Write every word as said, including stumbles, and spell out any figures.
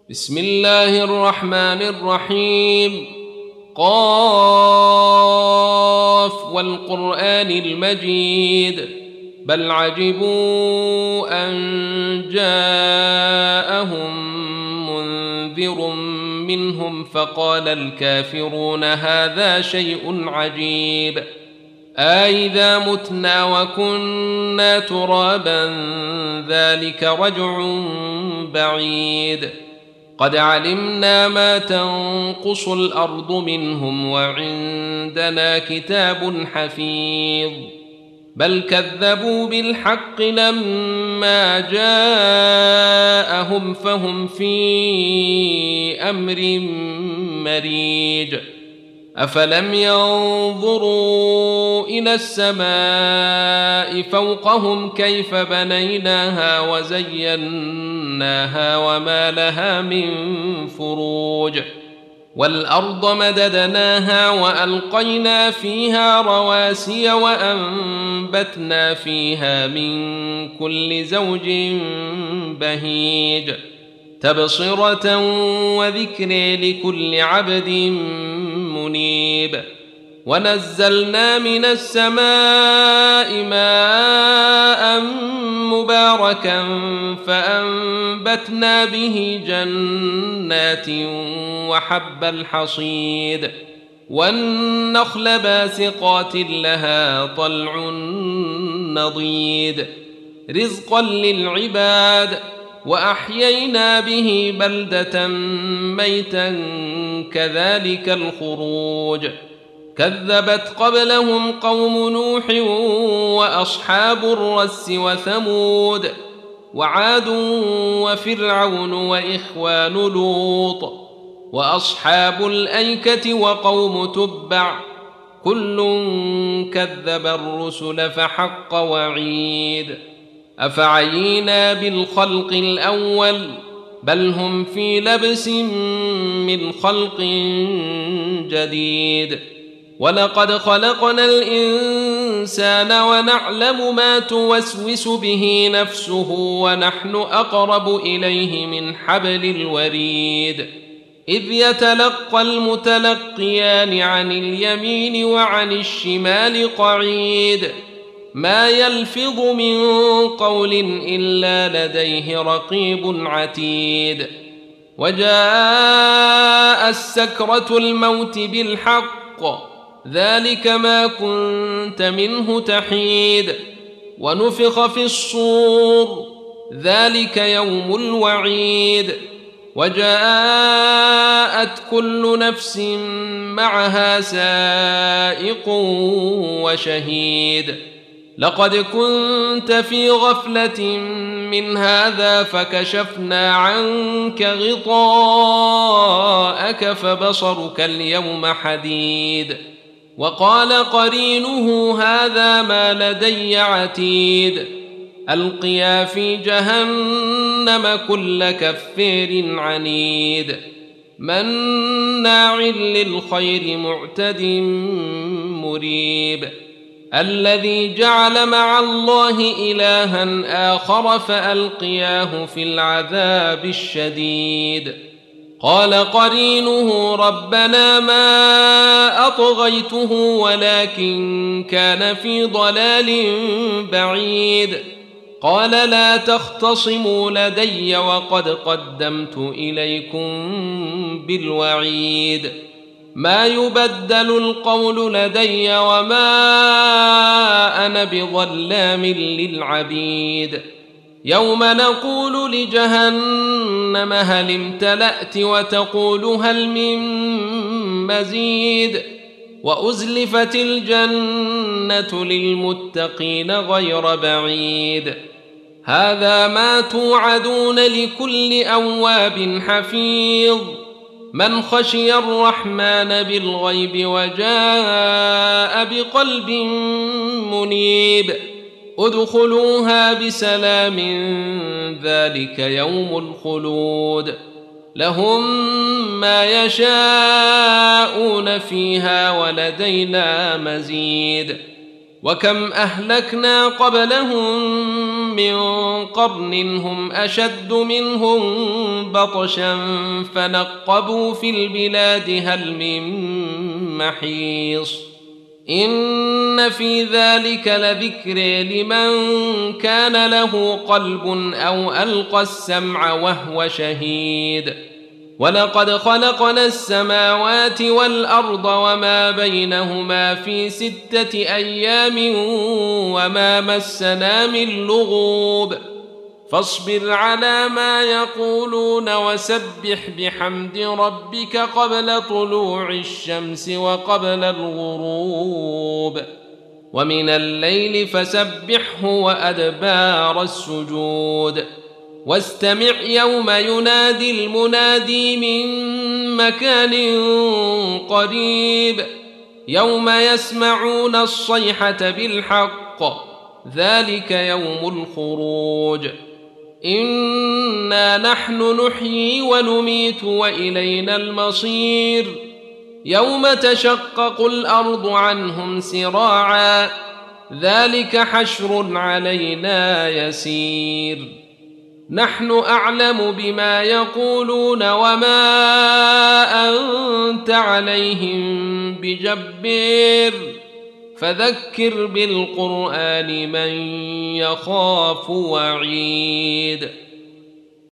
بسم الله الرحمن الرحيم. قاف والقرآن المجيد بل عجبوا أن جاءهم منذر منهم فقال الكافرون هذا شيء عجيب أإذا متنا وكنا ترابا ذلك رجع بعيد قد علمنا ما تنقص الأرض منهم وعندنا كتاب حفيظ بل كذبوا بالحق لما جاءهم فهم في أمر مريج أفلم ينظروا إلى السماء فوقهم كيف بنيناها وزيناها وما لها من فروج والأرض مددناها وألقينا فيها رواسي وأنبتنا فيها من كل زوج بهيج تبصرة وذكر لكل عبد منيب ونزلنا من السماء ماء مباركا فأنبتنا به جنات وحب الحصيد والنخل باسقات لها طلع نضيد رزقا للعباد وأحيينا به بلدة ميتا كذلك الخروج كذبت قبلهم قوم نوح وأصحاب الرس وثمود وعاد وفرعون وإخوان لوط وأصحاب الأيكة وقوم تبع كل كذب الرسل فحق وعيد أفعينا بالخلق الأول بل هم في لبس من خلق جديد ولقد خلقنا الإنسان ونعلم ما توسوس به نفسه ونحن أقرب إليه من حبل الوريد إذ يتلقى المتلقيان عن اليمين وعن الشمال قعيد ما يلفظ من قول إلا لديه رقيب عتيد وجاء السكرة الموت بالحق ذلك ما كنت منه تحيد ونفخ في الصور ذلك يوم الوعيد وجاءت كل نفس معها سائق وشهيد لقد كنت في غفلة من هذا فكشفنا عنك غطاءك فبصرك اليوم حديد وقال قرينه هذا ما لدي عتيد ألقيا في جهنم كل كفير عنيد مناع للخير معتد مريب الذي جعل مع الله إلها آخر فألقياه في العذاب الشديد قال قرينه ربنا ما أطغيته ولكن كان في ضلال بعيد قال لا تختصموا لدي وقد قدمت إليكم بالوعيد ما يبدل القول لدي وما أنا بظلام للعبيد يوم نقول لجهنم هل امتلأت وتقول هل من مزيد وأزلفت الجنة للمتقين غير بعيد هذا ما توعدون لكل أواب حفيظ من خشي الرحمن بالغيب وجاء بقلب منيب ادخلوها بسلام ذلك يوم الخلود لهم ما يشاءون فيها ولدينا مزيد وكم أهلكنا قبلهم من قرن هم أشد منهم بطشا فنقبوا في البلاد هل من محيص إن في ذلك لذكر لمن كان له قلب أو ألقى السمع وهو شهيد ولقد خلقنا السماوات والأرض وما بينهما في ستة أيام وما مسنا من لغوب فاصبر على ما يقولون وسبح بحمد ربك قبل طلوع الشمس وقبل الغروب ومن الليل فسبحه وأدبار السجود واستمع يوم ينادي المنادي من مكان قريب يوم يسمعون الصيحة بالحق ذلك يوم الخروج إنا نحن نحيي ونميت وإلينا المصير يوم تشقق الأرض عنهم سراعا ذلك حشر علينا يسير نحن أعلم بما يقولون وما أنت عليهم بجبير فذكر بالقرآن من يخاف وعيد